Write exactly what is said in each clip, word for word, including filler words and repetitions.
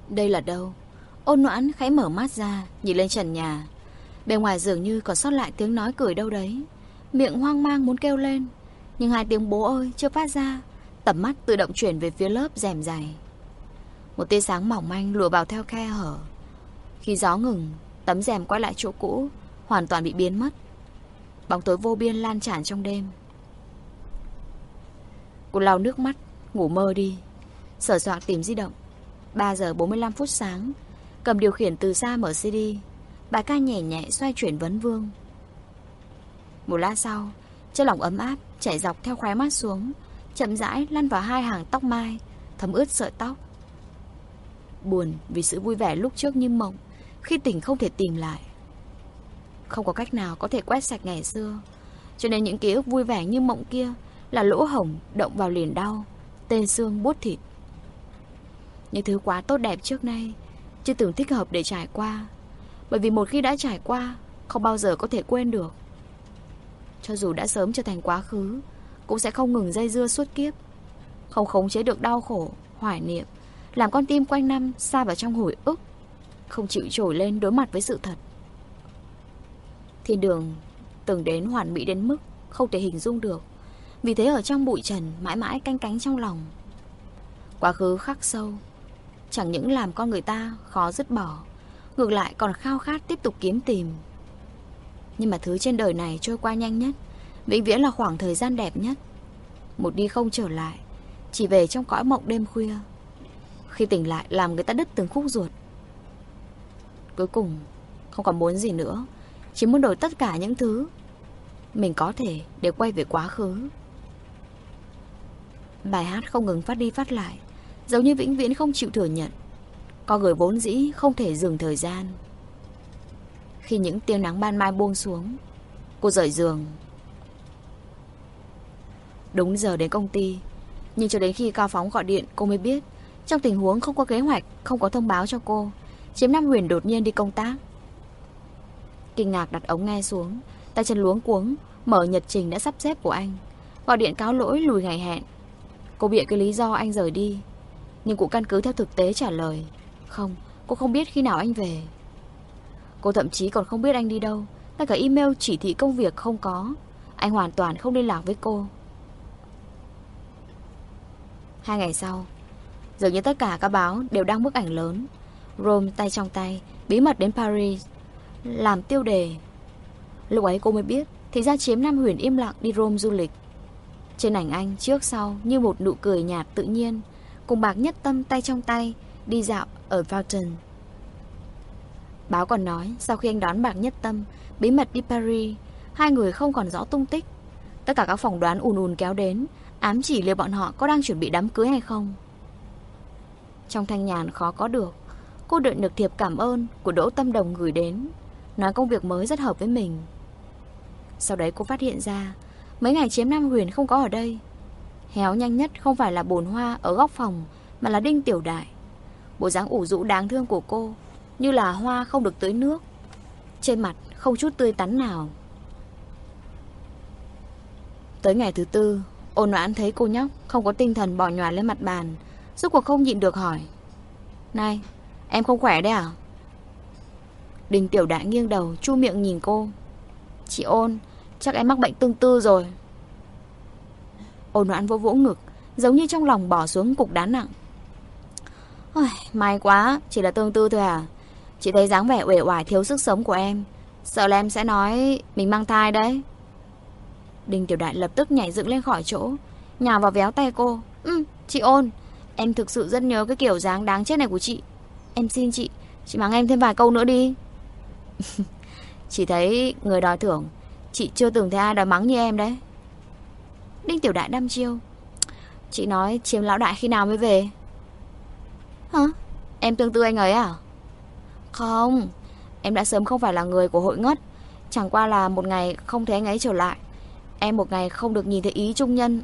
Đây là đâu? Ôn Noãn khẽ mở mắt ra, nhìn lên trần nhà. Bên ngoài dường như còn sót lại tiếng nói cười đâu đấy. Miệng hoang mang muốn kêu lên, nhưng hai tiếng bố ơi chưa phát ra. Tầm mắt tự động chuyển về phía lớp rèm dày. Một tia sáng mỏng manh lùa vào theo khe hở. Khi gió ngừng, tấm rèm quay lại chỗ cũ, hoàn toàn bị biến mất. Bóng tối vô biên lan tràn trong đêm. Cô lau nước mắt, ngủ mơ đi. Sờ soạng tìm di động. Ba giờ bốn mươi lăm phút sáng. Cầm điều khiển từ xa mở xê đê. Bài ca nhẹ nhẹ xoay chuyển vấn vương. Một lát sau, chất lỏng ấm áp chảy dọc theo khóe mắt xuống, chậm rãi lăn vào hai hàng tóc mai, thấm ướt sợi tóc. Buồn vì sự vui vẻ lúc trước như mộng, khi tỉnh không thể tìm lại. Không có cách nào có thể quét sạch ngày xưa, cho nên những ký ức vui vẻ như mộng kia là lỗ hổng động vào liền đau, tê xương buốt thịt. Những thứ quá tốt đẹp trước nay chưa từng thích hợp để trải qua, bởi vì một khi đã trải qua, không bao giờ có thể quên được. Cho dù đã sớm trở thành quá khứ, cũng sẽ không ngừng dây dưa suốt kiếp, không khống chế được đau khổ, hoài niệm, làm con tim quanh năm sa vào trong hồi ức, không chịu trồi lên đối mặt với sự thật. Thiên đường từng đến hoàn mỹ đến mức không thể hình dung được, vì thế ở trong bụi trần mãi mãi canh cánh trong lòng. Quá khứ khắc sâu, chẳng những làm con người ta khó dứt bỏ, ngược lại còn khao khát tiếp tục kiếm tìm. Nhưng mà thứ trên đời này trôi qua nhanh nhất, vĩnh viễn là khoảng thời gian đẹp nhất. Một đi không trở lại, chỉ về trong cõi mộng đêm khuya. Khi tỉnh lại làm người ta đứt từng khúc ruột. Cuối cùng không còn muốn gì nữa, chỉ muốn đổi tất cả những thứ mình có thể để quay về quá khứ. Bài hát không ngừng phát đi phát lại, giống như vĩnh viễn không chịu thừa nhận con người vốn dĩ không thể dừng thời gian. Khi những tia nắng ban mai buông xuống, cô rời giường. Đúng giờ đến công ty, nhưng cho đến khi Cao Phóng gọi điện cô mới biết, trong tình huống không có kế hoạch, không có thông báo cho cô, Chiếm Nam Huyền đột nhiên đi công tác. Kinh ngạc đặt ống nghe xuống, tay chân luống cuống mở nhật trình đã sắp xếp của anh, gọi điện cáo lỗi lùi ngày hẹn. Cô bịa cái lý do anh rời đi, nhưng cũng căn cứ theo thực tế trả lời. Không, cô không biết khi nào anh về. Cô thậm chí còn không biết anh đi đâu, ngay cả email chỉ thị công việc không có. Anh hoàn toàn không liên lạc với cô. Hai ngày sau, dường như tất cả các báo đều đăng bức ảnh lớn Rome tay trong tay bí mật đến Paris làm tiêu đề. Lúc ấy cô mới biết, thì ra Chiếm Nam Huyền im lặng đi Rome du lịch. Trên ảnh anh trước sau như một nụ cười nhạt tự nhiên, cùng Bạc Nhất Tâm tay trong tay đi dạo ở Fountain. Báo còn nói sau khi anh đón Bạc Nhất Tâm bí mật đi Paris, hai người không còn rõ tung tích. Tất cả các phỏng đoán ùn ùn kéo đến, ám chỉ liệu bọn họ có đang chuẩn bị đám cưới hay không. Trong thanh nhàn khó có được, cô đợi được thiệp cảm ơn của Đỗ Tâm Đồng gửi đến, nói công việc mới rất hợp với mình. Sau đấy cô phát hiện ra mấy ngày Chiếm Nam Huyền không có ở đây. Héo nhanh nhất không phải là bồn hoa ở góc phòng, mà là Đinh Tiểu Đại. Bộ dáng ủ rũ đáng thương của cô như là hoa không được tưới nước, trên mặt không chút tươi tắn nào. Tới ngày thứ tư, Ôn Noãn thấy cô nhóc không có tinh thần bò nhòa lên mặt bàn, rốt cuộc không nhịn được hỏi: "Này, em không khỏe đấy à?" Đinh Tiểu Đại nghiêng đầu chu miệng nhìn cô: "Chị Ôn, chắc em mắc bệnh tương tư rồi." Ôn Noãn vỗ vỗ ngực, giống như trong lòng bỏ xuống cục đá nặng. Ôi, may quá, chỉ là tương tư thôi à? Chị thấy dáng vẻ uể oải thiếu sức sống của em, sợ là em sẽ nói mình mang thai đấy. Đinh Tiểu Đại lập tức nhảy dựng lên khỏi chỗ, nhào vào véo tay cô. Ừ, chị Ôn, em thực sự rất nhớ cái kiểu dáng đáng chết này của chị. Em xin chị, chị mắng em thêm vài câu nữa đi. Chỉ thấy người đòi thưởng, chị chưa từng thấy ai đòi mắng như em đấy. Đinh Tiểu Đại đăm chiêu: Chị nói Chiếm lão đại khi nào mới về? Hả? Em tương tư anh ấy à? Không, em đã sớm không phải là người của hội ngất. Chẳng qua là một ngày không thấy anh ấy trở lại, em một ngày không được nhìn thấy Ý Trung Nhân.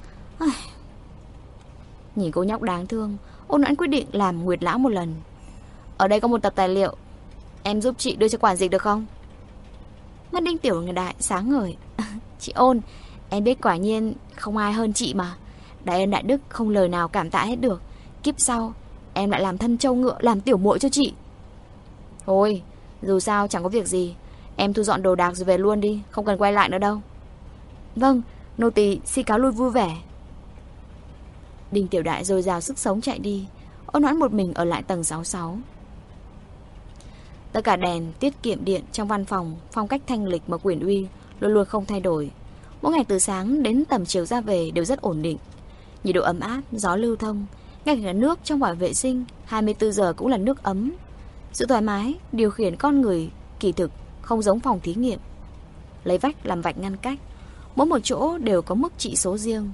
Nhìn cô nhóc đáng thương, Ôn Noãn quyết định làm Nguyệt Lão một lần. Ở đây có một tập tài liệu, em giúp chị đưa cho quản dịch được không? Mắt Đinh Tiểu Đại sáng ngời. Chị Ôn, em biết quả nhiên không ai hơn chị mà. Đại ân đại đức không lời nào cảm tạ hết được. Kiếp sau em lại làm thân trâu ngựa, làm tiểu muội cho chị. Thôi, dù sao chẳng có việc gì, em thu dọn đồ đạc rồi về luôn đi, không cần quay lại nữa đâu. Vâng, nô tỳ xin cáo lui vui vẻ. Đinh Tiểu Đại dồi dào sức sống chạy đi. Ôn Noãn một mình ở lại tầng sáu mươi sáu. Tất cả đèn, tiết kiệm điện trong văn phòng, phong cách thanh lịch mà Quyền Uy luôn luôn không thay đổi. Mỗi ngày từ sáng đến tầm chiều ra về đều rất ổn định. Nhiệt độ ấm áp, gió lưu thông, ngay cả nước trong vòi vệ sinh hai mươi tư giờ cũng là nước ấm. Sự thoải mái điều khiển con người kỳ thực không giống phòng thí nghiệm. Lấy vách làm vạch ngăn cách, mỗi một chỗ đều có mức trị số riêng.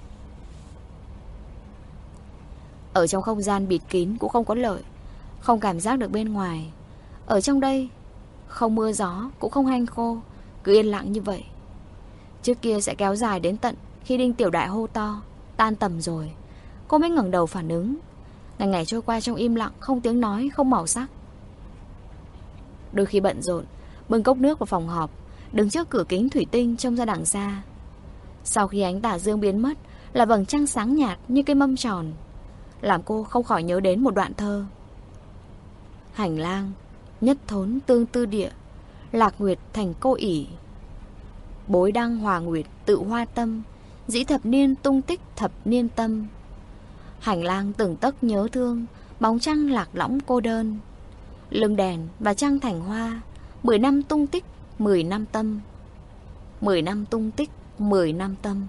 Ở trong không gian bịt kín cũng không có lợi, không cảm giác được bên ngoài. Ở trong đây không mưa gió cũng không hanh khô, cứ yên lặng như vậy. Trước kia sẽ kéo dài đến tận khi Đinh Tiểu Đại hô to tan tầm rồi, cô mới ngẩng đầu phản ứng. Ngày ngày trôi qua trong im lặng, không tiếng nói, không màu sắc. Đôi khi bận rộn, bưng cốc nước vào phòng họp, đứng trước cửa kính thủy tinh trông ra đằng xa. Sau khi ánh tà dương biến mất là vầng trăng sáng nhạt như cái mâm tròn, làm cô không khỏi nhớ đến một đoạn thơ. Hành lang nhất thốn tương tư địa, lạc nguyệt thành cô ỷ. Bối đăng hòa nguyệt tự hoa tâm, dĩ thập niên tung tích thập niên tâm. Hành lang từng tấc nhớ thương, bóng trăng lạc lõng cô đơn. Lưng đèn và trăng thành hoa, mười năm tung tích, mười năm tâm. Mười năm tung tích, mười năm tâm.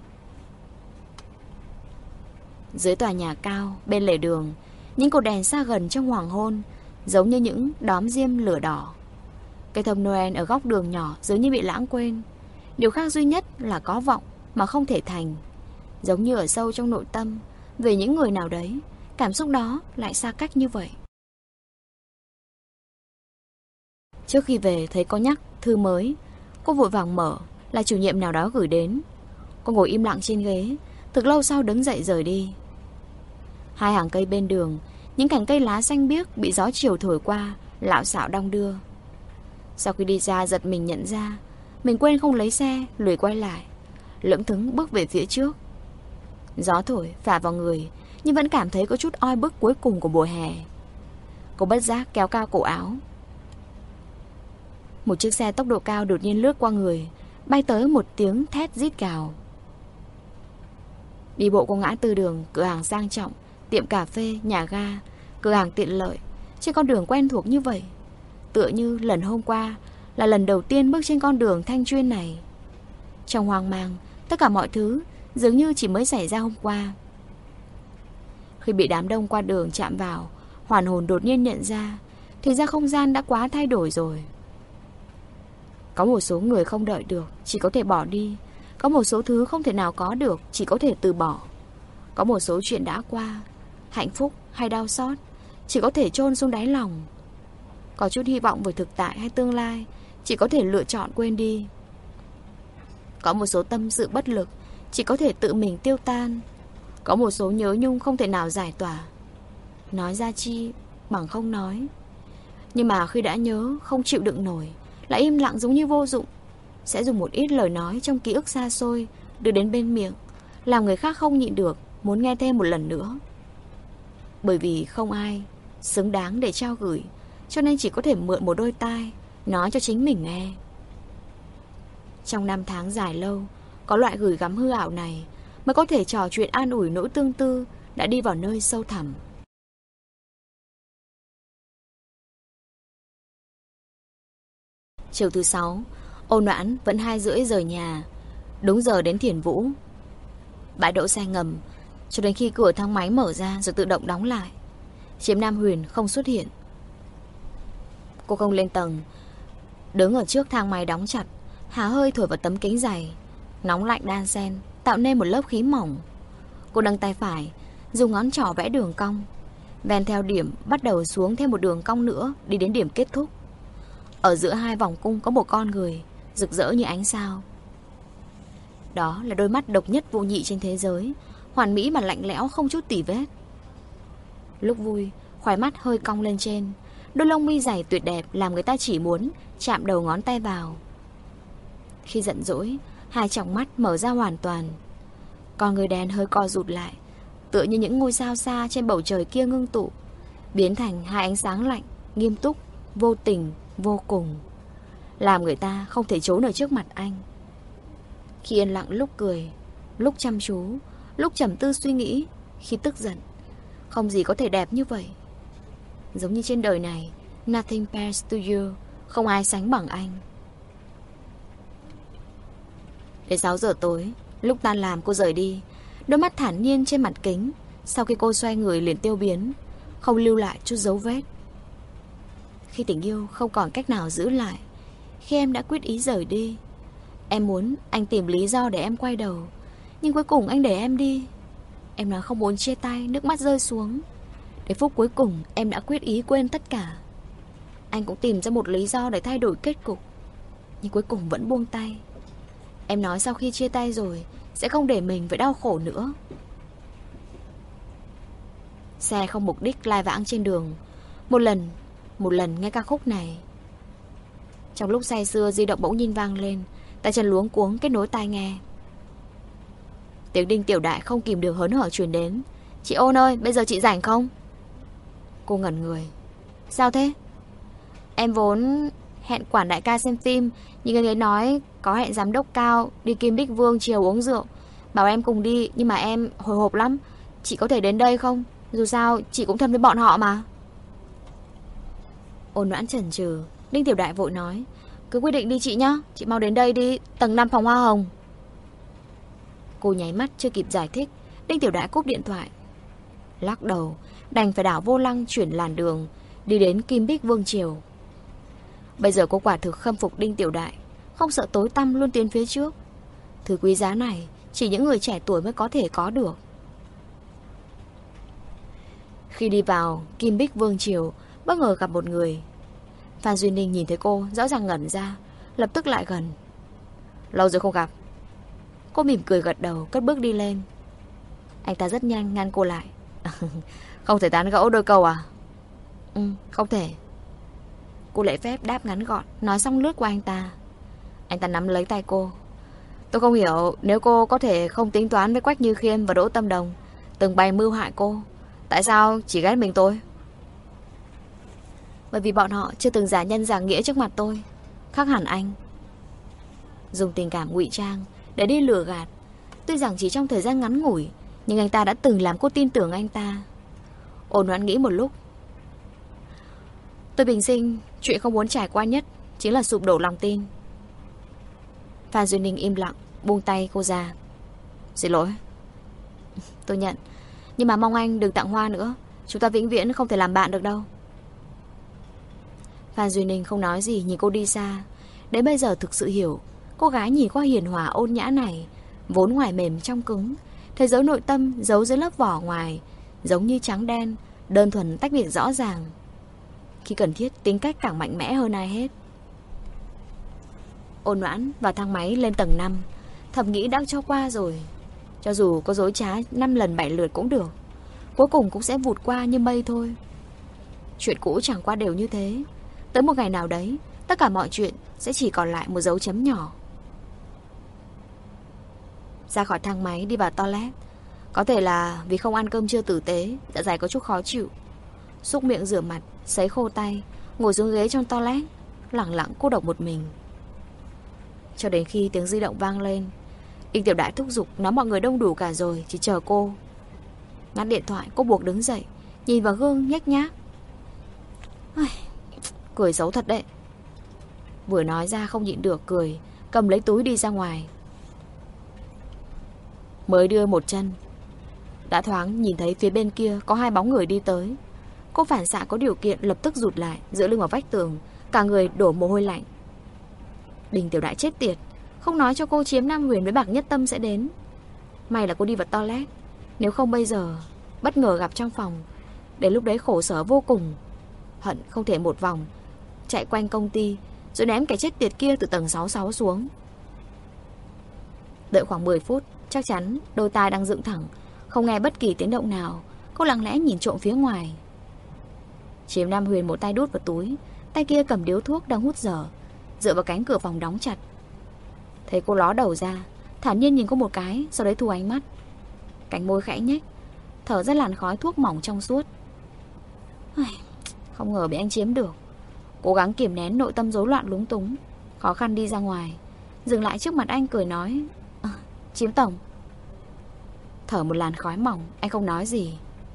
Dưới tòa nhà cao, bên lề đường, những cột đèn xa gần trong hoàng hôn giống như những đóm diêm lửa đỏ. Cây thông Noel ở góc đường nhỏ dường như bị lãng quên. Điều khác duy nhất là có vọng mà không thể thành. Giống như ở sâu trong nội tâm, về những người nào đấy, cảm xúc đó lại xa cách như vậy. Trước khi về thấy có nhắc thư mới, cô vội vàng mở, là chủ nhiệm nào đó gửi đến. Cô ngồi im lặng trên ghế, thực lâu sau đứng dậy rời đi. Hai hàng cây bên đường, những cành cây lá xanh biếc bị gió chiều thổi qua, lạo xạo đong đưa. Sau khi đi ra giật mình nhận ra mình quên không lấy xe, lùi quay lại, lững thững bước về phía trước. Gió thổi phả vào người, nhưng vẫn cảm thấy có chút oi bức cuối cùng của mùa hè. Cô bất giác kéo cao cổ áo. Một chiếc xe tốc độ cao đột nhiên lướt qua người, bay tới một tiếng thét rít gào. Đi bộ qua ngã tư đường, cửa hàng sang trọng, tiệm cà phê, nhà ga, cửa hàng tiện lợi, trên con đường quen thuộc như vậy. Tựa như lần hôm qua là lần đầu tiên bước trên con đường thanh chuyên này. Trong hoang mang, tất cả mọi thứ dường như chỉ mới xảy ra hôm qua. Khi bị đám đông qua đường chạm vào, hoàn hồn đột nhiên nhận ra, thì ra không gian đã quá thay đổi rồi. Có một số người không đợi được, chỉ có thể bỏ đi. Có một số thứ không thể nào có được, chỉ có thể từ bỏ. Có một số chuyện đã qua, hạnh phúc hay đau xót, chỉ có thể chôn xuống đáy lòng. Có chút hy vọng về thực tại hay tương lai, chỉ có thể lựa chọn quên đi. Có một số tâm sự bất lực, chỉ có thể tự mình tiêu tan. Có một số nhớ nhung không thể nào giải tỏa, nói ra chi bằng không nói. Nhưng mà khi đã nhớ, không chịu đựng nổi, lại im lặng giống như vô dụng, sẽ dùng một ít lời nói trong ký ức xa xôi đưa đến bên miệng, làm người khác không nhịn được, muốn nghe thêm một lần nữa. Bởi vì không ai xứng đáng để trao gửi, cho nên chỉ có thể mượn một đôi tai, nói cho chính mình nghe. Trong năm tháng dài lâu, có loại gửi gắm hư ảo này mới có thể trò chuyện an ủi nỗi tương tư đã đi vào nơi sâu thẳm. Chiều thứ sáu, Ôn Noãn vẫn hai rưỡi rời nhà, đúng giờ đến Thiền Vũ. Bãi đỗ xe ngầm, cho đến khi cửa thang máy mở ra rồi tự động đóng lại. Chiếm Nam Huyền không xuất hiện. Cô không lên tầng, đứng ở trước thang máy đóng chặt, há hơi thổi vào tấm kính dày, nóng lạnh đan xen, tạo nên một lớp khí mỏng. Cô nâng tay phải, dùng ngón trỏ vẽ đường cong, ven theo điểm bắt đầu xuống thêm một đường cong nữa, đi đến điểm kết thúc. Ở giữa hai vòng cung có một con người rực rỡ như ánh sao. Đó là đôi mắt độc nhất vô nhị trên thế giới, hoàn mỹ mà lạnh lẽo không chút tì vết. Lúc vui, khóe mắt hơi cong lên trên, đôi lông mi dày tuyệt đẹp làm người ta chỉ muốn chạm đầu ngón tay vào. Khi giận dỗi, hai tròng mắt mở ra hoàn toàn, con người đen hơi co rụt lại, tựa như những ngôi sao xa trên bầu trời kia ngưng tụ, biến thành hai ánh sáng lạnh, nghiêm túc, vô tình, vô cùng, làm người ta không thể trốn ở trước mặt anh. Khi yên lặng lúc cười, lúc chăm chú, lúc trầm tư suy nghĩ, khi tức giận, không gì có thể đẹp như vậy. Giống như trên đời này, nothing compares to you, không ai sánh bằng anh. Đến sáu giờ tối, lúc tan làm cô rời đi, đôi mắt thản nhiên trên mặt kính. Sau khi cô xoay người liền tiêu biến, không lưu lại chút dấu vết. Khi tình yêu không còn cách nào giữ lại, khi em đã quyết ý rời đi, em muốn anh tìm lý do để em quay đầu, nhưng cuối cùng anh để em đi. Em nói không muốn chia tay, nước mắt rơi xuống. Đến phút cuối cùng em đã quyết ý quên tất cả. Anh cũng tìm ra một lý do để thay đổi kết cục, nhưng cuối cùng vẫn buông tay. Em nói sau khi chia tay rồi sẽ không để mình phải đau khổ nữa. Xe không mục đích lai vãng trên đường. Một lần, một lần nghe ca khúc này. Trong lúc say sưa, di động bỗng nhiên vang lên. Tay chân luống cuống kết nối tai nghe. Tiếng Đinh Tiểu Đại không kìm được hớn hở truyền đến. Chị Ôn ơi, bây giờ chị rảnh không? Cô ngẩn người. Sao thế? Em vốn hẹn quản đại ca xem phim, nhưng anh ấy nói có hẹn giám đốc Cao đi Kim Bích Vương chiều uống rượu, bảo em cùng đi, nhưng mà em hồi hộp lắm. Chị có thể đến đây không? Dù sao chị cũng thân với bọn họ mà. Ôn Noãn chần chừ. Đinh Tiểu Đại vội nói, cứ quyết định đi chị nhá, chị mau đến đây đi, tầng năm phòng hoa hồng. Cô nháy mắt chưa kịp giải thích, Đinh Tiểu Đại cúp điện thoại. Lắc đầu, đành phải đảo vô lăng chuyển làn đường, đi đến Kim Bích Vương chiều. Bây giờ cô quả thực khâm phục Đinh Tiểu Đại, không sợ tối tăm luôn tiến phía trước. Thứ quý giá này chỉ những người trẻ tuổi mới có thể có được. Khi đi vào Kim Bích Vương chiều, bất ngờ gặp một người. Phan Duy Ninh nhìn thấy cô, rõ ràng ngẩn ra, lập tức lại gần. Lâu rồi không gặp. Cô mỉm cười gật đầu, cất bước đi lên. Anh ta rất nhanh ngăn cô lại. Không thể tán gẫu đôi câu à? Ừ, không thể. Cô lễ phép đáp ngắn gọn, nói xong lướt qua anh ta. Anh ta nắm lấy tay cô. Tôi không hiểu, nếu cô có thể không tính toán với Quách Như Khiêm và Đỗ Tâm Đồng, từng bày mưu hại cô, tại sao chỉ ghét mình tôi? Bởi vì bọn họ chưa từng giả nhân giả nghĩa trước mặt tôi. Khác hẳn anh. Dùng tình cảm ngụy trang để đi lừa gạt. Tuy rằng chỉ trong thời gian ngắn ngủi, nhưng anh ta đã từng làm cô tin tưởng anh ta. Ôn Noãn nghĩ một lúc. Tôi bình sinh, chuyện không muốn trải qua nhất chính là sụp đổ lòng tin. Phan Duy Ninh im lặng, buông tay cô ra. Xin lỗi. Tôi nhận, nhưng mà mong anh đừng tặng hoa nữa. Chúng ta vĩnh viễn không thể làm bạn được đâu. Phan Duy Ninh không nói gì, nhìn cô đi xa. Đến bây giờ thực sự hiểu, cô gái nhìn qua hiền hòa ôn nhã này, vốn ngoài mềm trong cứng, thế giới nội tâm giấu dưới lớp vỏ ngoài, giống như trắng đen, đơn thuần tách biệt rõ ràng. Khi cần thiết, tính cách càng mạnh mẽ hơn ai hết. Ôn Noãn vào thang máy lên tầng năm, thầm nghĩ đã cho qua rồi. Cho dù có dối trá năm lần bảy lượt cũng được, cuối cùng cũng sẽ vụt qua như mây thôi. Chuyện cũ chẳng qua đều như thế. Tới một ngày nào đấy, tất cả mọi chuyện sẽ chỉ còn lại một dấu chấm nhỏ. Ra khỏi thang máy đi vào toilet. Có thể là vì không ăn cơm trưa tử tế, dạ dày có chút khó chịu. Xúc miệng rửa mặt, sấy khô tay, ngồi xuống ghế trong toilet, lẳng lặng cô độc một mình. Cho đến khi tiếng di động vang lên, Đinh Tiểu Đại thúc giục nói mọi người đông đủ cả rồi, chỉ chờ cô. Ngắt điện thoại, cô buộc đứng dậy, nhìn vào gương nhếch nhác. Cười xấu thật đấy. Vừa nói ra không nhịn được cười, cầm lấy túi đi ra ngoài. Mới đưa một chân, đã thoáng nhìn thấy phía bên kia có hai bóng người đi tới. Cô phản xạ có điều kiện lập tức rụt lại, dựa lưng vào vách tường, cả người đổ mồ hôi lạnh. Đinh Tiểu Đại chết tiệt, không nói cho cô Chiếm Nam Huyền với Bạc Nhất Tâm sẽ đến. May là cô đi vào toilet, nếu không bây giờ bất ngờ gặp trong phòng, đến lúc đấy khổ sở vô cùng. Hận không thể một vòng chạy quanh công ty, rồi ném kẻ chết tiệt kia từ tầng sáu mươi sáu xuống. Đợi khoảng mười phút, chắc chắn đôi tai đang dựng thẳng, không nghe bất kỳ tiếng động nào. Cô lặng lẽ nhìn trộm phía ngoài. Chiếm Nam Huyền một tay đút vào túi, tay kia cầm điếu thuốc đang hút dở, dựa vào cánh cửa phòng đóng chặt. Thấy cô ló đầu ra, thản nhiên nhìn cô một cái, sau đấy thu ánh mắt. Cánh môi khẽ nhếch, thở ra làn khói thuốc mỏng trong suốt. Không ngờ bị anh chiếm được. Cố gắng kiềm nén nội tâm rối loạn lúng túng, khó khăn đi ra ngoài, dừng lại trước mặt anh cười nói, à, Chiếm tổng. Thở một làn khói mỏng, anh không nói gì.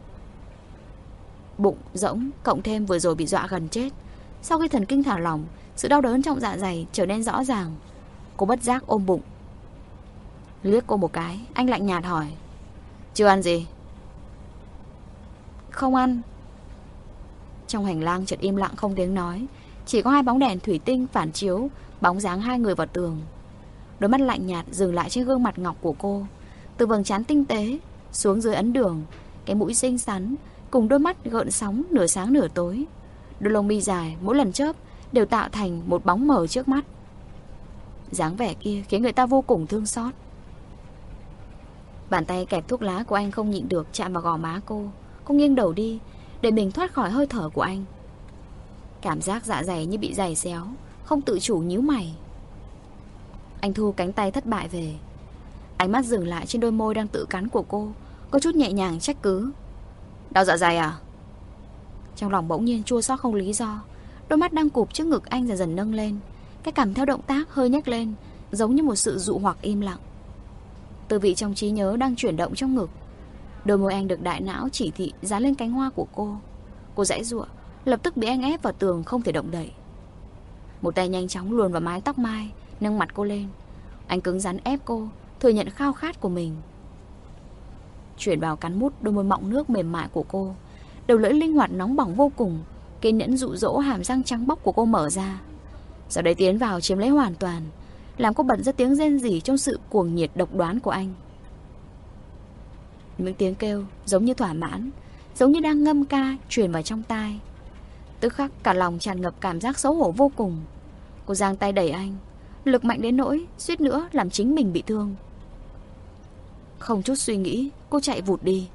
Bụng rỗng, cộng thêm vừa rồi bị dọa gần chết. Sau khi thần kinh thả lỏng, sự đau đớn trong dạ dày trở nên rõ ràng. Cô bất giác ôm bụng. Liếc cô một cái, anh lạnh nhạt hỏi, chưa ăn gì? Không ăn. Trong hành lang chợt im lặng không tiếng nói, chỉ có hai bóng đèn thủy tinh phản chiếu bóng dáng hai người vào tường. Đôi mắt lạnh nhạt dừng lại trên gương mặt ngọc của cô, từ vầng trán tinh tế xuống dưới ấn đường, cái mũi xinh xắn cùng đôi mắt gợn sóng nửa sáng nửa tối. Đôi lông mi dài mỗi lần chớp đều tạo thành một bóng mờ trước mắt. Dáng vẻ kia khiến người ta vô cùng thương xót. Bàn tay kẹp thuốc lá của anh không nhịn được chạm vào gò má cô. Cô nghiêng đầu đi để mình thoát khỏi hơi thở của anh. Cảm giác dạ dày như bị giày xéo, không tự chủ nhíu mày. Anh thu cánh tay thất bại về. Ánh mắt dừng lại trên đôi môi đang tự cắn của cô, có chút nhẹ nhàng trách cứ. Đau dạ dày à? Trong lòng bỗng nhiên chua xót không lý do. Đôi mắt đang cụp trước ngực anh dần dần nâng lên, cái cằm theo động tác hơi nhếch lên, giống như một sự dụ hoặc im lặng. Tư vị trong trí nhớ đang chuyển động trong ngực. Đôi môi anh được đại não chỉ thị dán lên cánh hoa của cô. Cô giãy giụa, lập tức bị anh ép vào tường không thể động đậy. Một tay nhanh chóng luồn vào mái tóc mai, nâng mặt cô lên. Anh cứng rắn ép cô thừa nhận khao khát của mình. Chuyển vào cắn mút đôi môi mọng nước mềm mại của cô. Đầu lưỡi linh hoạt nóng bỏng vô cùng, kiên nhẫn dụ dỗ hàm răng trắng bóc của cô mở ra. Sau đấy tiến vào chiếm lấy hoàn toàn, làm cô bật ra tiếng rên rỉ trong sự cuồng nhiệt độc đoán của anh. Những tiếng kêu giống như thỏa mãn, giống như đang ngâm ca truyền vào trong tai. Tức khắc cả lòng tràn ngập cảm giác xấu hổ vô cùng. Cô giang tay đẩy anh, lực mạnh đến nỗi suýt nữa làm chính mình bị thương. Không chút suy nghĩ, cô chạy vụt đi.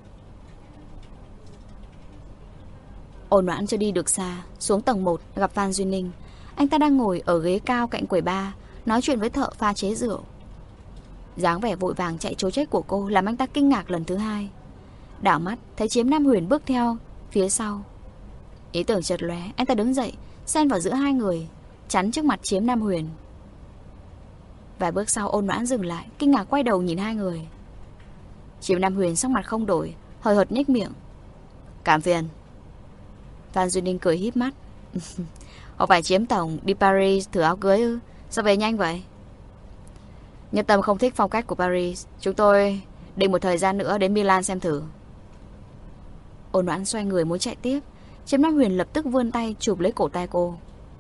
Ôn Noãn chưa đi được xa, xuống tầng một gặp Phan Duy Ninh. Anh ta đang ngồi ở ghế cao cạnh quầy bar, nói chuyện với thợ pha chế rượu. Dáng vẻ vội vàng chạy trối chết của cô làm anh ta kinh ngạc lần thứ hai. Đảo mắt thấy Chiếm Nam Huyền bước theo phía sau. Ý tưởng chợt lóe, anh ta đứng dậy, xen vào giữa hai người, chắn trước mặt Chiếm Nam Huyền. Vài bước sau, Ôn Noãn dừng lại, kinh ngạc quay đầu nhìn hai người. Chiếm Nam Huyền sắc mặt không đổi, hời hợt nhếch miệng. Cảm phiền. Phan Duy Ninh cười híp mắt. Không phải Chiếm tổng đi Paris thử áo cưới ư? Sao về nhanh vậy? Nhất Tâm không thích phong cách của Paris. Chúng tôi định một thời gian nữa đến Milan xem thử. Ôn Noãn xoay người muốn chạy tiếp. Chiếm Nam Huyền lập tức vươn tay chụp lấy cổ tay cô.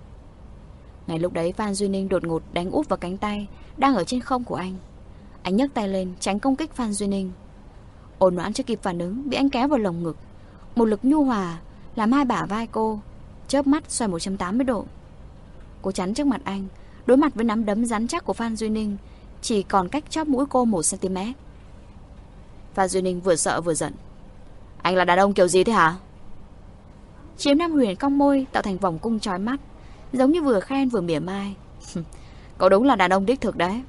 Ngay lúc đấy Phan Duy Ninh đột ngột đánh úp vào cánh tay đang ở trên không của anh. Anh nhấc tay lên tránh công kích Phan Duy Ninh. Ôn Noãn chưa kịp phản ứng, bị anh kéo vào lồng ngực. Một lực nhu hòa làm hai bả vai cô chớp mắt xoay một trăm tám mươi độ. Cô chắn trước mặt anh, đối mặt với nắm đấm rắn chắc của Phan Duy Ninh, chỉ còn cách chóp mũi cô một xăng-ti-mét. Phan Duy Ninh vừa sợ vừa giận. Anh là đàn ông kiểu gì thế hả? Chiếm Nam Huyền cong môi tạo thành vòng cung chói mắt, giống như vừa khen vừa mỉa mai. Cậu đúng là đàn ông đích thực đấy.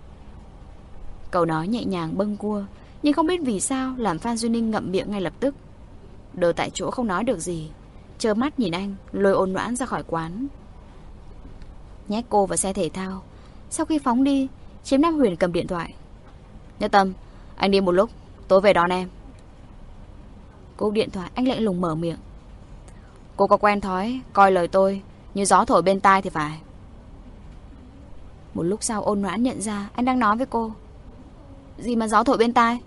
Cậu nói nhẹ nhàng bâng cua, nhưng không biết vì sao làm Phan Duy Ninh ngậm miệng ngay lập tức. Đờ tại chỗ không nói được gì, trơ mắt nhìn anh lôi Ôn Noãn ra khỏi quán, nhét cô vào xe thể thao. Sau khi phóng đi, Chiếm Nam Huyền cầm điện thoại. Nhất Tâm, anh đi một lúc, tối về đón em. Cúp điện thoại, anh lạnh lùng mở miệng. Cô có quen thói coi lời tôi như gió thổi bên tai thì phải. Một lúc sau Ôn Noãn nhận ra anh đang nói với cô. Gì mà gió thổi bên tai?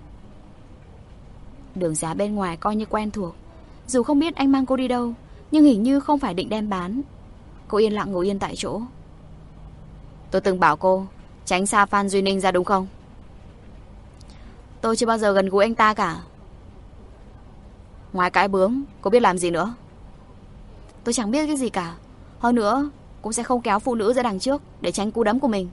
Đường giá bên ngoài coi như quen thuộc. Dù không biết anh mang cô đi đâu, nhưng hình như không phải định đem bán. Cô yên lặng ngồi yên tại chỗ. Tôi từng bảo cô tránh xa Phan Duy Ninh ra đúng không? Tôi chưa bao giờ gần gũi anh ta cả. Ngoài cái bướm, cô biết làm gì nữa? Tôi chẳng biết cái gì cả. Hơn nữa, cũng sẽ không kéo phụ nữ ra đằng trước để tránh cú đấm của mình.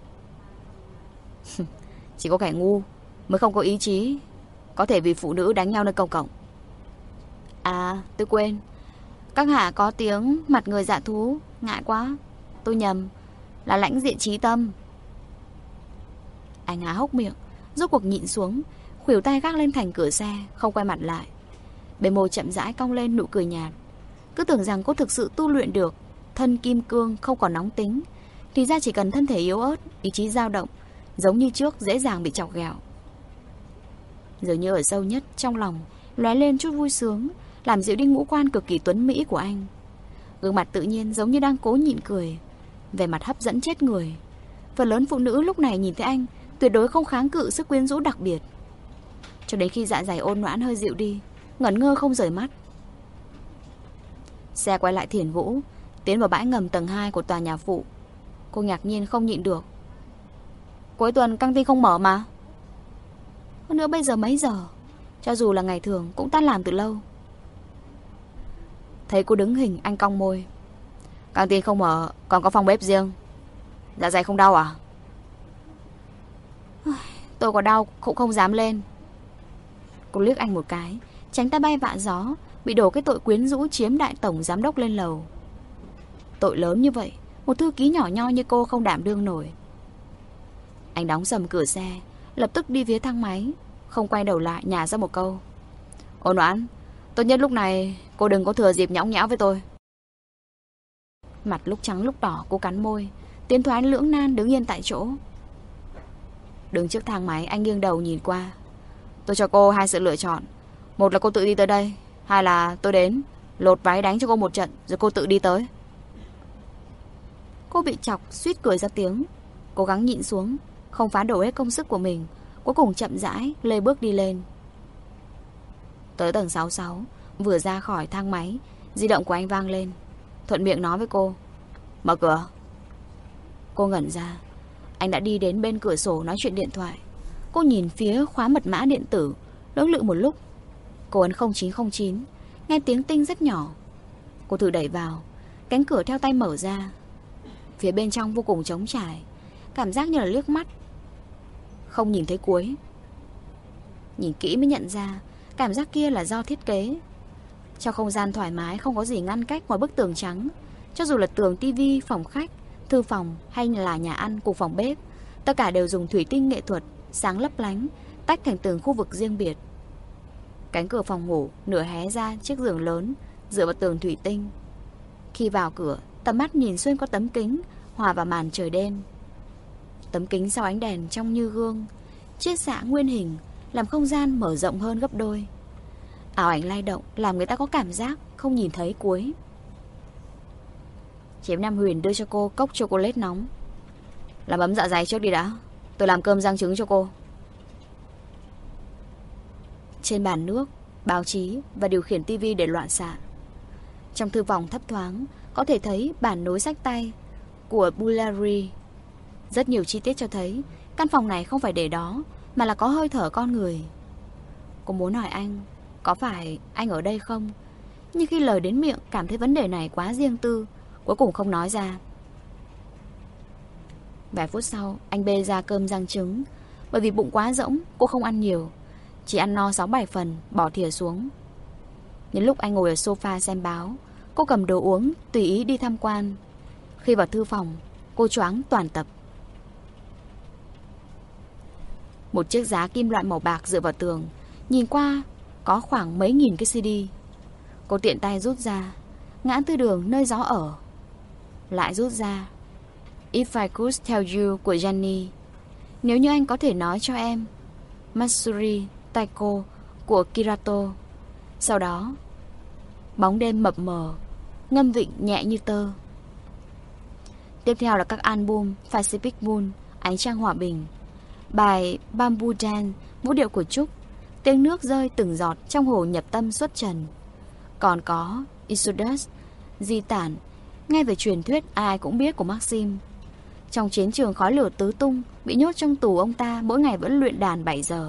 Chỉ có kẻ ngu mới không có ý chí có thể vì phụ nữ đánh nhau nơi công cộng. À, tôi quên. Các hạ có tiếng mặt người dạ thú. Ngại quá, tôi nhầm. Là Lãnh Diện Trí Tâm. Anh há hốc miệng, rốt cuộc nhịn xuống, khuỷu tay gác lên thành cửa xe, không quay mặt lại. Bên môi chậm rãi cong lên nụ cười nhạt. Cứ tưởng rằng cô thực sự tu luyện được thân kim cương không còn nóng tính, thì ra chỉ cần thân thể yếu ớt, ý chí dao động, giống như trước dễ dàng bị chọc ghẹo. Dường như ở sâu nhất trong lòng lóe lên chút vui sướng, làm dịu đi ngũ quan cực kỳ tuấn mỹ của anh. Gương mặt tự nhiên giống như đang cố nhịn cười, vẻ mặt hấp dẫn chết người. Phần lớn phụ nữ lúc này nhìn thấy anh tuyệt đối không kháng cự sức quyến rũ đặc biệt, cho đến khi dạ dày ôn noãn hơi dịu đi, ngẩn ngơ không rời mắt. Xe quay lại Thiền Vũ, tiến vào bãi ngầm tầng hai của tòa nhà phụ. Cô ngạc nhiên không nhịn được. Cuối tuần căng tin không mở mà. Hơn nữa bây giờ mấy giờ? Cho dù là ngày thường cũng tan làm từ lâu. Thấy cô đứng hình, anh cong môi. Căng tin không mở, còn có phòng bếp riêng. Dạ dày không đau à? Tôi có đau cũng không dám lên. Cô liếc anh một cái, tránh tay bay vạ gió, bị đổ cái tội quyến rũ chiếm đại tổng giám đốc lên lầu. Tội lớn như vậy, một thư ký nhỏ nho như cô không đảm đương nổi. Anh đóng sầm cửa xe, lập tức đi phía thang máy, không quay đầu lại nhả ra một câu. Ôn Oán, tốt nhất lúc này cô đừng có thừa dịp nhõng nhẽo với tôi. Mặt lúc trắng lúc đỏ, cô cắn môi, tiến thoái lưỡng nan đứng yên tại chỗ. Đứng trước thang máy, anh nghiêng đầu nhìn qua. Tôi cho cô hai sự lựa chọn. Một là cô tự đi tới đây, hai là tôi đến lột váy đánh cho cô một trận, rồi cô tự đi tới. Cô bị chọc suýt cười ra tiếng, cố gắng nhịn xuống, không phá đổ hết công sức của mình, cuối cùng chậm rãi lê bước đi lên. Tới tầng sáu mươi sáu, vừa ra khỏi thang máy, di động của anh vang lên. Thuận miệng nói với cô, mở cửa. Cô ngẩn ra, anh đã đi đến bên cửa sổ nói chuyện điện thoại. Cô nhìn phía khóa mật mã điện tử, lưỡng lự một lúc. Cô ấn không chín không chín, nghe tiếng tinh rất nhỏ. Cô thử đẩy vào, cánh cửa theo tay mở ra. Phía bên trong vô cùng trống trải, cảm giác như là liếc mắt không nhìn thấy cuối. Nhìn kỹ mới nhận ra, cảm giác kia là do thiết kế. Trong không gian thoải mái không có gì ngăn cách ngoài bức tường trắng. Cho dù là tường tivi, phòng khách, thư phòng hay là nhà ăn cùng phòng bếp, tất cả đều dùng thủy tinh nghệ thuật, sáng lấp lánh, tách thành từng khu vực riêng biệt. Cánh cửa phòng ngủ nửa hé ra chiếc giường lớn dựa vào tường thủy tinh. Khi vào cửa, tầm mắt nhìn xuyên qua tấm kính, hòa vào màn trời đen. Tấm kính sau ánh đèn trong như gương, chiết xạ nguyên hình, làm không gian mở rộng hơn gấp đôi. Ảo ảnh lay động làm người ta có cảm giác không nhìn thấy cuối. Chị em Nam Huyền đưa cho cô cốc chocolate nóng. Làm ấm dạ dày trước đi đã, tôi làm cơm rang trứng cho cô. Trên bàn nước, báo chí và điều khiển tivi để loạn xạ. Trong thư phòng thấp thoáng, có thể thấy bản nối sách tay của Bulgari. Rất nhiều chi tiết cho thấy căn phòng này không phải để đó, mà là có hơi thở con người. Cô muốn hỏi anh, có phải anh ở đây không? Nhưng khi lời đến miệng cảm thấy vấn đề này quá riêng tư, cuối cùng không nói ra. Vài phút sau, anh bê ra cơm rang trứng. Bởi vì bụng quá rỗng, cô không ăn nhiều, chỉ ăn no sáu bảy phần, bỏ thìa xuống. Đến lúc anh ngồi ở sofa xem báo, cô cầm đồ uống, tùy ý đi tham quan. Khi vào thư phòng, cô choáng toàn tập. Một chiếc giá kim loại màu bạc dựa vào tường, nhìn qua có khoảng mấy nghìn cái xê đê. Cô tiện tay rút ra, ngã tư đường nơi gió ở. Lại rút ra If I Could Tell You của Jenny. Nếu như anh có thể nói cho em. Matsuri Taiko của Kirato. Sau đó Bóng đêm mập mờ, ngâm vịnh nhẹ như tơ. Tiếp theo là các album Pacific Moon, Ánh trăng hòa bình, bài Bamboo Dance, vũ điệu của Trúc, tiếng nước rơi từng giọt trong hồ nhập tâm xuất trần. Còn có Exodus, di tản, nghe về truyền thuyết ai ai cũng biết của Maxim. Trong chiến trường khói lửa tứ tung, bị nhốt trong tù ông ta mỗi ngày vẫn luyện đàn bảy giờ.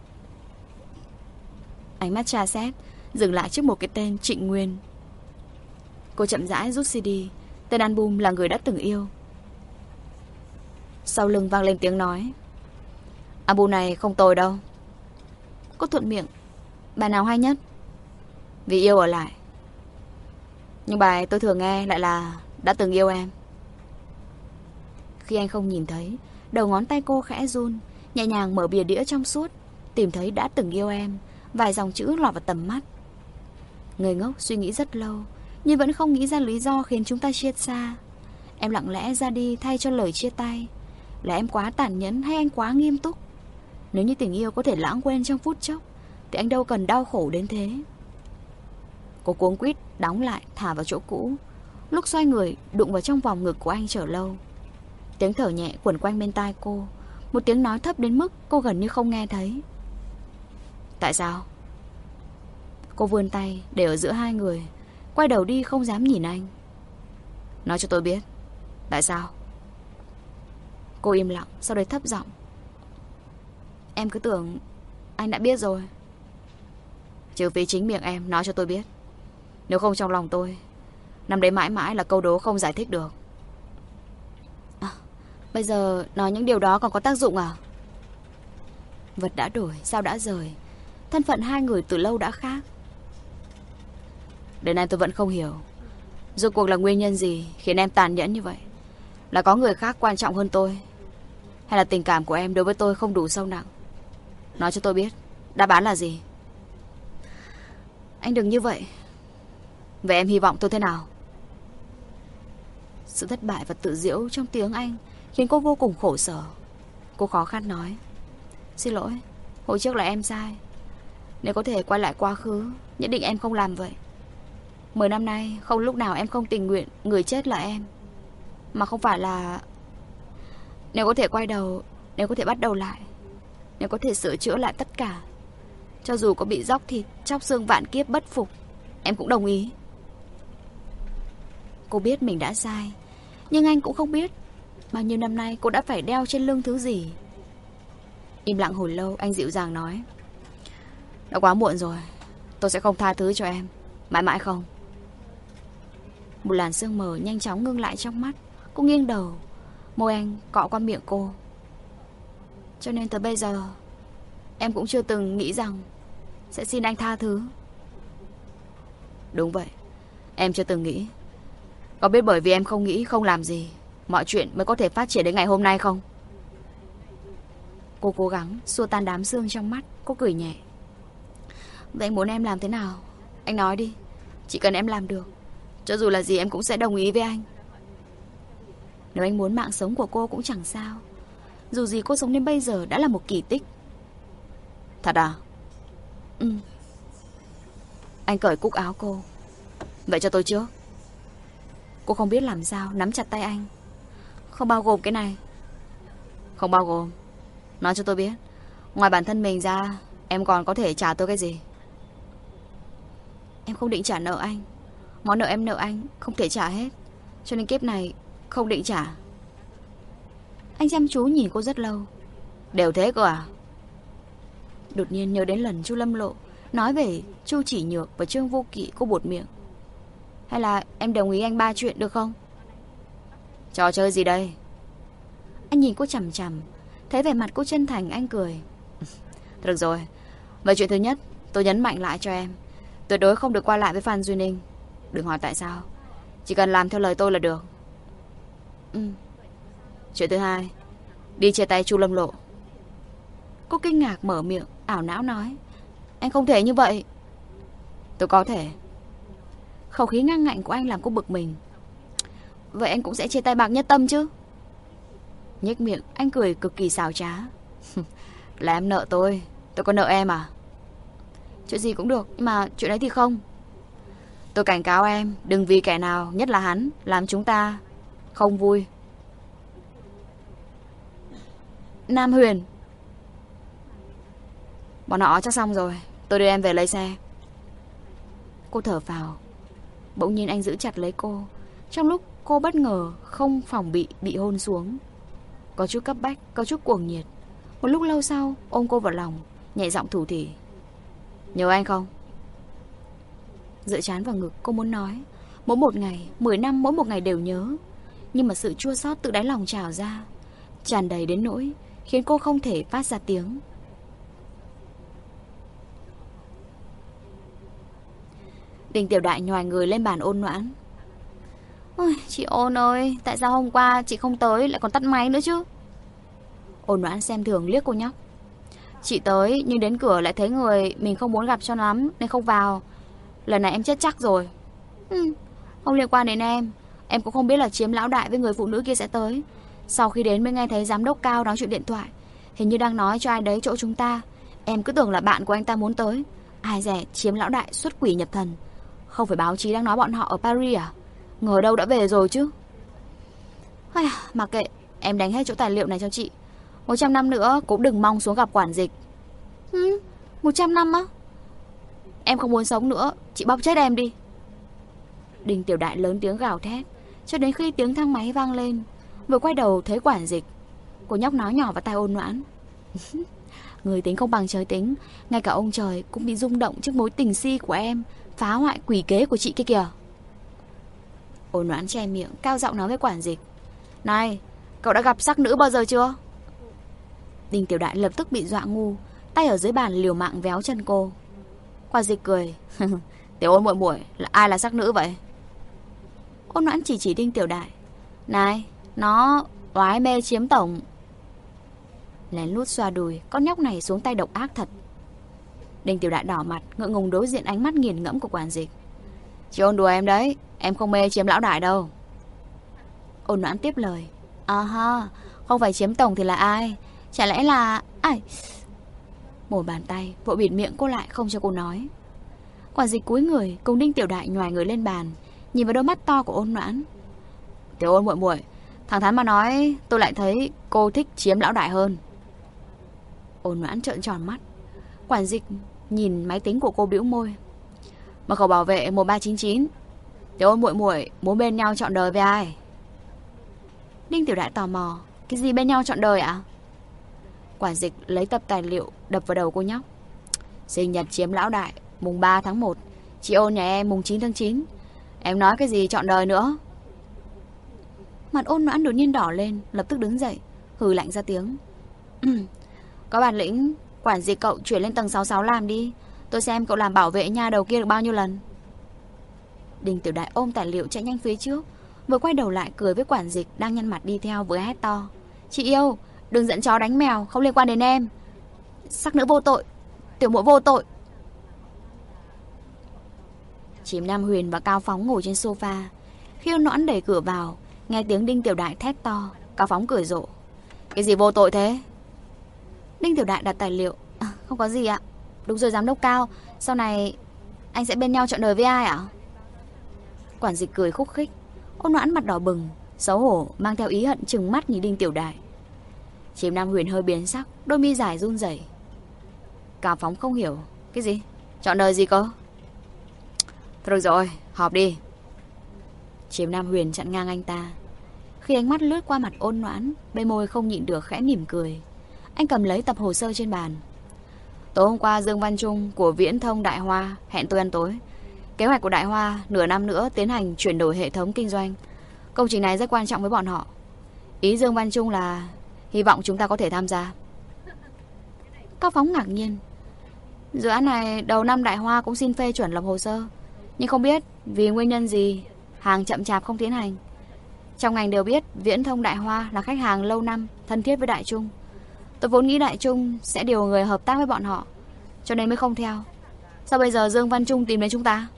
Ánh mắt tra xét dừng lại trước một cái tên Trịnh Nguyên. Cô chậm rãi rút xê đê. Tên album là Người đã từng yêu. Sau lưng vang lên tiếng nói, album này không tồi đâu. Cô thuận miệng, bài nào hay nhất? Vì yêu ở lại. Nhưng bài tôi thường nghe lại là Đã từng yêu em. Khi anh không nhìn thấy, đầu ngón tay cô khẽ run, nhẹ nhàng mở bìa đĩa trong suốt, tìm thấy Đã từng yêu em. Vài dòng chữ lọt vào tầm mắt. Ngây ngốc suy nghĩ rất lâu, nhưng vẫn không nghĩ ra lý do khiến chúng ta chia xa. Em lặng lẽ ra đi thay cho lời chia tay. Là em quá tàn nhẫn hay anh quá nghiêm túc? Nếu như tình yêu có thể lãng quên trong phút chốc thì anh đâu cần đau khổ đến thế. Cô cuống quýt đóng lại, thả vào chỗ cũ. Lúc xoay người đụng vào trong vòng ngực của anh chờ lâu. Tiếng thở nhẹ quẩn quanh bên tai cô, một tiếng nói thấp đến mức cô gần như không nghe thấy. Tại sao? Cô vươn tay để ở giữa hai người, quay đầu đi không dám nhìn anh. Nói cho tôi biết, tại sao? Cô im lặng, sau đấy thấp giọng. Em cứ tưởng anh đã biết rồi. Trừ phi chính miệng em nói cho tôi biết. Nếu không trong lòng tôi, năm đấy mãi mãi là câu đố không giải thích được. À, bây giờ nói những điều đó còn có tác dụng à? Vật đã đổi, sao đã rời. Thân phận hai người từ lâu đã khác. Đến nay tôi vẫn không hiểu rốt cuộc là nguyên nhân gì khiến em tàn nhẫn như vậy. Là có người khác quan trọng hơn tôi, hay là tình cảm của em đối với tôi không đủ sâu nặng? Nói cho tôi biết, đáp án là gì? Anh đừng như vậy. Vậy em hy vọng tôi thế nào? Sự thất bại và tự giễu trong tiếng anh khiến cô vô cùng khổ sở. Cô khó khăn nói. Xin lỗi, hồi trước là em sai. Nếu có thể quay lại quá khứ, nhất định em không làm vậy. Mười năm nay không lúc nào em không tình nguyện người chết là em. Mà không phải là... Nếu có thể quay đầu, nếu có thể bắt đầu lại, nếu có thể sửa chữa lại tất cả, cho dù có bị róc thịt, chóc xương vạn kiếp bất phục, em cũng đồng ý. Cô biết mình đã sai, nhưng anh cũng không biết bao nhiêu năm nay cô đã phải đeo trên lưng thứ gì. Im lặng hồi lâu, anh dịu dàng nói. Đã quá muộn rồi, tôi sẽ không tha thứ cho em. Mãi mãi không. Một làn sương mờ nhanh chóng ngưng lại trong mắt. Cô nghiêng đầu, môi anh cọ qua miệng cô. Cho nên tới bây giờ em cũng chưa từng nghĩ rằng sẽ xin anh tha thứ. Đúng vậy, em chưa từng nghĩ. Có biết bởi vì em không nghĩ, không làm gì, mọi chuyện mới có thể phát triển đến ngày hôm nay không? Cô cố gắng xua tan đám sương trong mắt. Cô cười nhẹ. Vậy anh muốn em làm thế nào? Anh nói đi. Chỉ cần em làm được, cho dù là gì em cũng sẽ đồng ý với anh. Nếu anh muốn mạng sống của cô cũng chẳng sao. Dù gì cô sống đến bây giờ đã là một kỳ tích. Thật à? Ừ. Anh cởi cúc áo cô. Vậy cho tôi trước. Cô không biết làm sao nắm chặt tay anh. Không bao gồm cái này. Không bao gồm. Nói cho tôi biết, ngoài bản thân mình ra, em còn có thể trả tôi cái gì? Em không định trả nợ anh. Món nợ em nợ anh không thể trả hết, cho nên kiếp này không định trả. Anh chăm chú nhìn cô rất lâu. Đều thế cơ à? Đột nhiên nhớ đến lần Chu Lâm Lộ nói về Chu Chỉ Nhược và Trương Vô Kỵ. Cô buột miệng. Hay là em đồng ý anh ba chuyện được không? Trò chơi gì đây? Anh nhìn cô chằm chằm. Thấy vẻ mặt cô chân thành, anh cười. Được rồi. Vậy chuyện thứ nhất, tôi nhấn mạnh lại cho em, tuyệt đối không được qua lại với Phan Duy Ninh. Đừng hỏi tại sao, chỉ cần làm theo lời tôi là được. Ừ. Chuyện thứ hai, đi chia tay Chu Lâm Lộ. Cô kinh ngạc mở miệng, ảo não nói. Anh không thể như vậy. Tôi có thể. Khẩu khí ngang ngạnh của anh làm cô bực mình. Vậy anh cũng sẽ chia tay Bạc Nhất Tâm chứ? Nhếch miệng, anh cười cực kỳ xảo trá. Là em nợ tôi, tôi có nợ em à? Chuyện gì cũng được, nhưng mà chuyện đấy thì không. Tôi cảnh cáo em, đừng vì kẻ nào, nhất là hắn, làm chúng ta không vui. Nam Huyền. Bọn họ chắc xong rồi, tôi đưa em về lấy xe. Cô thở phào. Bỗng nhiên anh giữ chặt lấy cô. Trong lúc cô bất ngờ không phòng bị bị hôn xuống. Có chút cấp bách, có chút cuồng nhiệt. Một lúc lâu sau ôm cô vào lòng, nhẹ giọng thủ thỉ. Nhớ anh không? Dựa trán vào ngực, cô muốn nói mỗi một ngày, mười năm mỗi một ngày đều nhớ. Nhưng mà sự chua xót từ đáy lòng trào ra, tràn đầy đến nỗi khiến cô không thể phát ra tiếng. Đinh Tiểu Đại nhòi người lên bàn ôn noãn. Ôi, chị Ôn ơi, tại sao hôm qua chị không tới lại còn tắt máy nữa chứ? Ôn noãn xem thường liếc cô nhóc. Chị tới nhưng đến cửa lại thấy người mình không muốn gặp cho lắm nên không vào. Lần này em chết chắc rồi. Ừ, Không liên quan đến em. Em cũng không biết là Chiếm lão đại với người phụ nữ kia sẽ tới. Sau khi đến mới nghe thấy giám đốc Cao nói chuyện điện thoại, hình như đang nói cho ai đấy chỗ chúng ta. Em cứ tưởng là bạn của anh ta muốn tới. Ai dè Chiếm lão đại xuất quỷ nhập thần. Không phải báo chí đang nói bọn họ ở Paris à? Ngờ đâu đã về rồi chứ. Ai, mặc kệ, em đánh hết chỗ tài liệu này cho chị. Một trăm năm nữa cũng đừng mong xuống gặp quản dịch. Ừ, một trăm năm á? Em không muốn sống nữa, chị bóp chết em đi. Đinh Tiểu Đại lớn tiếng gào thét, cho đến khi tiếng thang máy vang lên. Vừa quay đầu thấy quản dịch. Cô nhóc nói nhỏ vào tai Ôn Noãn. Người tính không bằng trời tính. Ngay cả ông trời cũng bị rung động trước mối tình si của em, phá hoại quỷ kế của chị kia kìa. Ôn Noãn che miệng, cao giọng nói với quản dịch. Này, cậu đã gặp sắc nữ bao giờ chưa? Đinh Tiểu Đại lập tức bị dọa ngu, tay ở dưới bàn liều mạng véo chân cô. Quản dịch cười. Tiểu Ôn muội muội, là ai là sắc nữ vậy? Ôn Noãn chỉ chỉ Đinh Tiểu Đại. Này, nó oái mê Chiếm tổng. Lén lút xoa đùi, con nhóc này xuống tay độc ác thật. Đinh Tiểu Đại đỏ mặt, ngượng ngùng đối diện ánh mắt nghiền ngẫm của quản dịch. Chị Ôn đùa em đấy, em không mê Chiếm lão đại đâu. Ôn Noãn tiếp lời. À ha, không phải Chiếm tổng thì là ai? Chả lẽ là... Ai? Một bàn tay vội bịt miệng cô lại không cho cô nói. Quản dịch cúi người cùng Đinh Tiểu Đại nhòi người lên bàn, nhìn vào đôi mắt to của Ôn Noãn. Tiểu Ôn muội muội, thẳng thắn mà nói, tôi lại thấy cô thích Chiếm lão đại hơn. Ôn Noãn trợn tròn mắt. Quản dịch nhìn máy tính của cô bĩu môi. Mật khẩu bảo vệ một ba chín chín. Tiểu Ôn muội muội muốn bên nhau trọn đời với ai? Đinh Tiểu Đại tò mò. Cái gì bên nhau trọn đời ạ? Quản dịch lấy tập tài liệu đập vào đầu cô nhóc. Sinh nhật Chiếm lão đại mùng ba tháng một, chị Ôn nhà em mùng chín tháng chín. Em nói cái gì trọn đời nữa? Mặt Ôn Noãn đột nhiên đỏ lên, lập tức đứng dậy, hừ lạnh ra tiếng. Có bản lĩnh, quản dịch cậu chuyển lên tầng sáu sáu làm đi. Tôi xem cậu làm bảo vệ nha đầu kia được bao nhiêu lần. Đinh Tiểu Đại ôm tài liệu chạy nhanh phía trước, vừa quay đầu lại cười với quản dịch đang nhăn mặt đi theo, vừa hét to. Chị yêu, đừng dẫn chó đánh mèo, không liên quan đến em. Sắc nữ vô tội, tiểu muội vô tội. Chìm Nam Huyền và Cao Phóng ngồi trên sofa. Khi Ôn Noãn đẩy cửa vào, nghe tiếng Đinh Tiểu Đại thét to, Cao Phóng cười rộ. Cái gì vô tội thế? Đinh Tiểu Đại đặt tài liệu. À, không có gì ạ. Đúng rồi giám đốc Cao, sau này anh sẽ bên nhau trọn đời với ai ạ? Quản dịch cười khúc khích. Ôn Noãn mặt đỏ bừng, xấu hổ mang theo ý hận trừng mắt nhìn Đinh Tiểu Đại. Chìm Nam Huyền hơi biến sắc, đôi mi dài run rẩy. Cao Phóng không hiểu. Cái gì? Trọn đời gì cơ? Thôi được rồi, họp đi. Chìm Nam Huyền chặn ngang anh ta. Khi ánh mắt lướt qua mặt Ôn Noãn, bên môi không nhịn được khẽ mỉm cười. Anh cầm lấy tập hồ sơ trên bàn. Tối hôm qua Dương Văn Trung của Viễn Thông Đại Hoa hẹn tôi ăn tối. Kế hoạch của Đại Hoa nửa năm nữa tiến hành chuyển đổi hệ thống kinh doanh. Công trình này rất quan trọng với bọn họ. Ý Dương Văn Trung là hy vọng chúng ta có thể tham gia. Cao Phóng ngạc nhiên. Dự án này đầu năm Đại Hoa cũng xin phê chuẩn lập hồ sơ, nhưng không biết vì nguyên nhân gì hàng chậm chạp không tiến hành. Trong ngành đều biết Viễn Thông Đại Hoa là khách hàng lâu năm, thân thiết với Đại Trung. Tôi vốn nghĩ Đại Trung sẽ điều người hợp tác với bọn họ, cho nên mới không theo. Sao bây giờ Dương Văn Trung tìm đến chúng ta?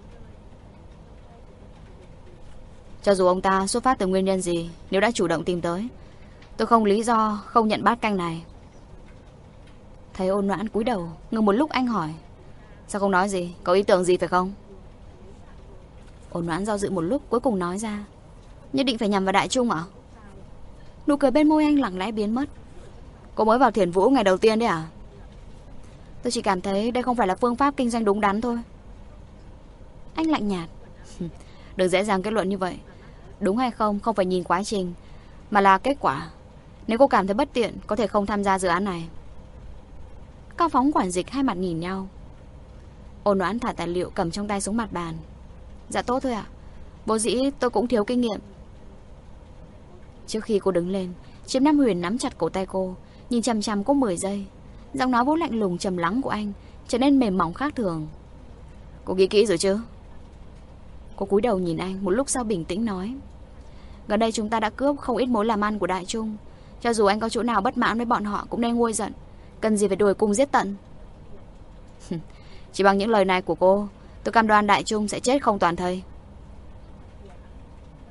Cho dù ông ta xuất phát từ nguyên nhân gì, nếu đã chủ động tìm tới, tôi không lý do không nhận bát canh này. Thấy Ôn Noãn cúi đầu, ngừng một lúc anh hỏi. Sao không nói gì, có ý tưởng gì phải không? Ôn Noãn do dự một lúc, cuối cùng nói ra. Nhất định phải nhằm vào Đại Trung à? Nụ cười bên môi anh lặng lẽ biến mất. Cô mới vào Thiền Vũ ngày đầu tiên đấy à? Tôi chỉ cảm thấy đây không phải là phương pháp kinh doanh đúng đắn thôi. Anh lạnh nhạt. Đừng dễ dàng kết luận như vậy. Đúng hay không không phải nhìn quá trình, mà là kết quả. Nếu cô cảm thấy bất tiện, có thể không tham gia dự án này. Cao Phóng quản dịch hai mặt nhìn nhau. Ôn Noãn thả tài liệu cầm trong tay xuống mặt bàn. Dạ tốt thôi ạ. Vốn dĩ tôi cũng thiếu kinh nghiệm. Trước khi cô đứng lên, Chiếm Nam Huyền nắm chặt cổ tay cô, nhìn chằm chằm cô mười giây. Giọng nói vốn lạnh lùng trầm lắng của anh trở nên mềm mỏng khác thường. Cô nghĩ kỹ rồi chứ? Cô cúi đầu nhìn anh, một lúc sau bình tĩnh nói. Gần đây chúng ta đã cướp không ít mối làm ăn của Đại Trung. Cho dù anh có chỗ nào bất mãn với bọn họ cũng nên nguôi giận. Cần gì phải đuổi cùng giết tận. Chỉ bằng những lời này của cô, tôi cam đoan Đại Trung sẽ chết không toàn thây.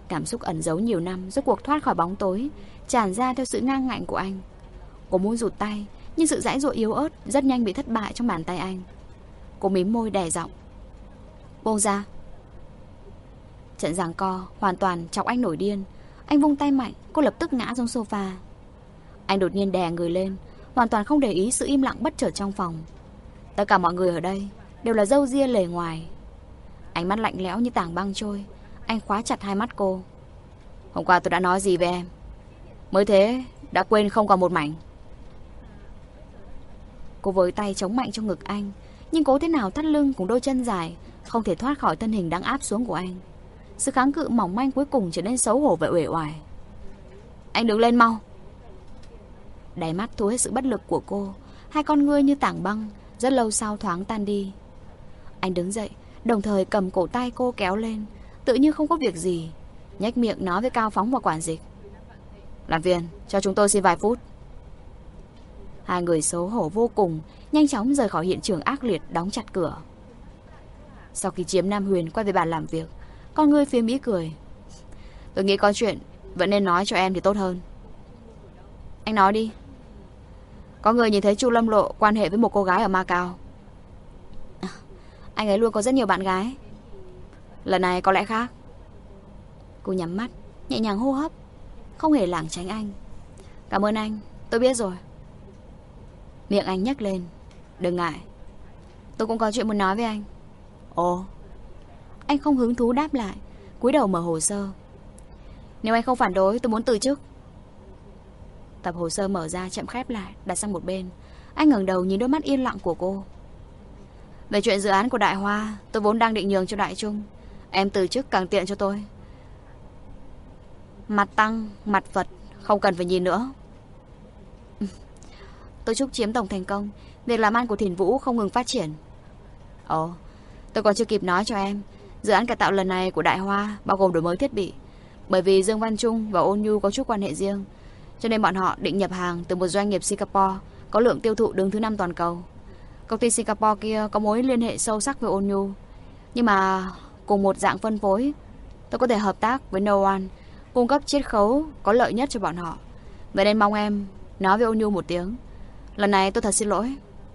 Cảm xúc ẩn giấu nhiều năm rốt cuộc thoát khỏi bóng tối, tràn ra theo sự ngang ngạnh của anh. Cô muốn rụt tay, nhưng sự giãy giụa yếu ớt rất nhanh bị thất bại trong bàn tay anh. Cô mím môi đè giọng: "Buông ra." Trận giằng co hoàn toàn chọc anh nổi điên. Anh vung tay mạnh, cô lập tức ngã xuống sofa. Anh đột nhiên đè người lên, hoàn toàn không để ý sự im lặng bất chợt trong phòng. Tất cả mọi người ở đây đều là râu ria lề ngoài. Ánh mắt lạnh lẽo như tảng băng trôi. Anh khóa chặt hai mắt cô. "Hôm qua tôi đã nói gì với em? Mới thế đã quên không còn một mảnh." Cô với tay chống mạnh trong ngực anh, nhưng cố thế nào thắt lưng cùng đôi chân dài không thể thoát khỏi thân hình đang áp xuống của anh. Sự kháng cự mỏng manh cuối cùng trở nên xấu hổ và uể oải. "Anh đứng lên mau." Đáy mắt thu hết sự bất lực của cô. Hai con ngươi như tảng băng rất lâu sau thoáng tan đi. Anh đứng dậy, đồng thời cầm cổ tay cô kéo lên, tự như không có việc gì, nhếch miệng nói với Cao Phóng và quản dịch: "Làm phiền, cho chúng tôi xin vài phút." Hai người xấu hổ vô cùng, nhanh chóng rời khỏi hiện trường ác liệt, đóng chặt cửa. Sau khi chiếm Nam Huyền quay về bàn làm việc, con người phía Mỹ cười: "Tôi nghĩ có chuyện vẫn nên nói cho em thì tốt hơn." "Anh nói đi." "Có người nhìn thấy Chu Lâm Lộ quan hệ với một cô gái ở Macau." À, anh ấy luôn có rất nhiều bạn gái. Lần này có lẽ khác." Cô nhắm mắt, nhẹ nhàng hô hấp, không hề lảng tránh anh. "Cảm ơn anh, tôi biết rồi." Miệng anh nhếch lên: "Đừng ngại, tôi cũng có chuyện muốn nói với anh." "Ồ." Anh không hứng thú đáp lại, cúi đầu mở hồ sơ. "Nếu anh không phản đối, tôi muốn từ chức." Tập hồ sơ mở ra chậm khép lại, đặt sang một bên. Anh ngẩng đầu nhìn đôi mắt yên lặng của cô. "Về chuyện dự án của Đại Hoa, tôi vốn đang định nhường cho Đại Trung. Em từ chức càng tiện cho tôi. Mặt Tăng, mặt Phật, không cần phải nhìn nữa." "Tôi chúc Chiếm Tổng thành công. Việc làm ăn của Thiền Vũ không ngừng phát triển." "Ồ, tôi còn chưa kịp nói cho em, dự án cải tạo lần này của Đại Hoa bao gồm đổi mới thiết bị. Bởi vì Dương Văn Trung và Ôn Nhu có chút quan hệ riêng, cho nên bọn họ định nhập hàng từ một doanh nghiệp Singapore có lượng tiêu thụ đứng thứ năm toàn cầu. Công ty Singapore kia có mối liên hệ sâu sắc với Ôn Nhu, nhưng mà cùng một dạng phân phối. Tôi có thể hợp tác với No One, cung cấp chiết khấu có lợi nhất cho bọn họ. Vậy nên mong em nói với Ôn Nhu một tiếng. Lần này tôi thật xin lỗi."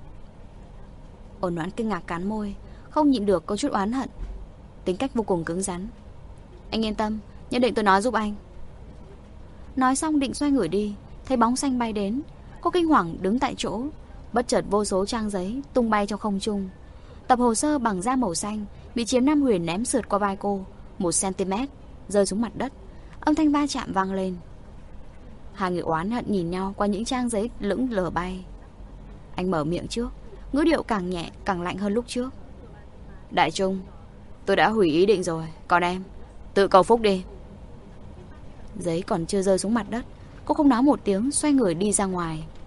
Ôn Noãn kinh ngạc cắn môi, không nhịn được có chút oán hận. Tính cách vô cùng cứng rắn. "Anh yên tâm, nhất định tôi nói giúp anh." Nói xong định xoay người đi, thấy bóng xanh bay đến. Cô kinh hoàng đứng tại chỗ. Bất chợt vô số trang giấy tung bay trong không trung. Tập hồ sơ bằng da màu xanh bị Chiếm Nam Huyền ném sượt qua vai cô một centimet, rơi xuống mặt đất. Âm thanh va chạm vang lên. Hai người oán hận nhìn nhau qua những trang giấy lững lờ bay. Anh mở miệng trước, ngữ điệu càng nhẹ càng lạnh hơn lúc trước. "Đại Trung, tôi đã hủy ý định rồi. Còn em, tự cầu phúc đi." Giấy còn chưa rơi xuống mặt đất, cô không nói một tiếng, xoay người đi ra ngoài.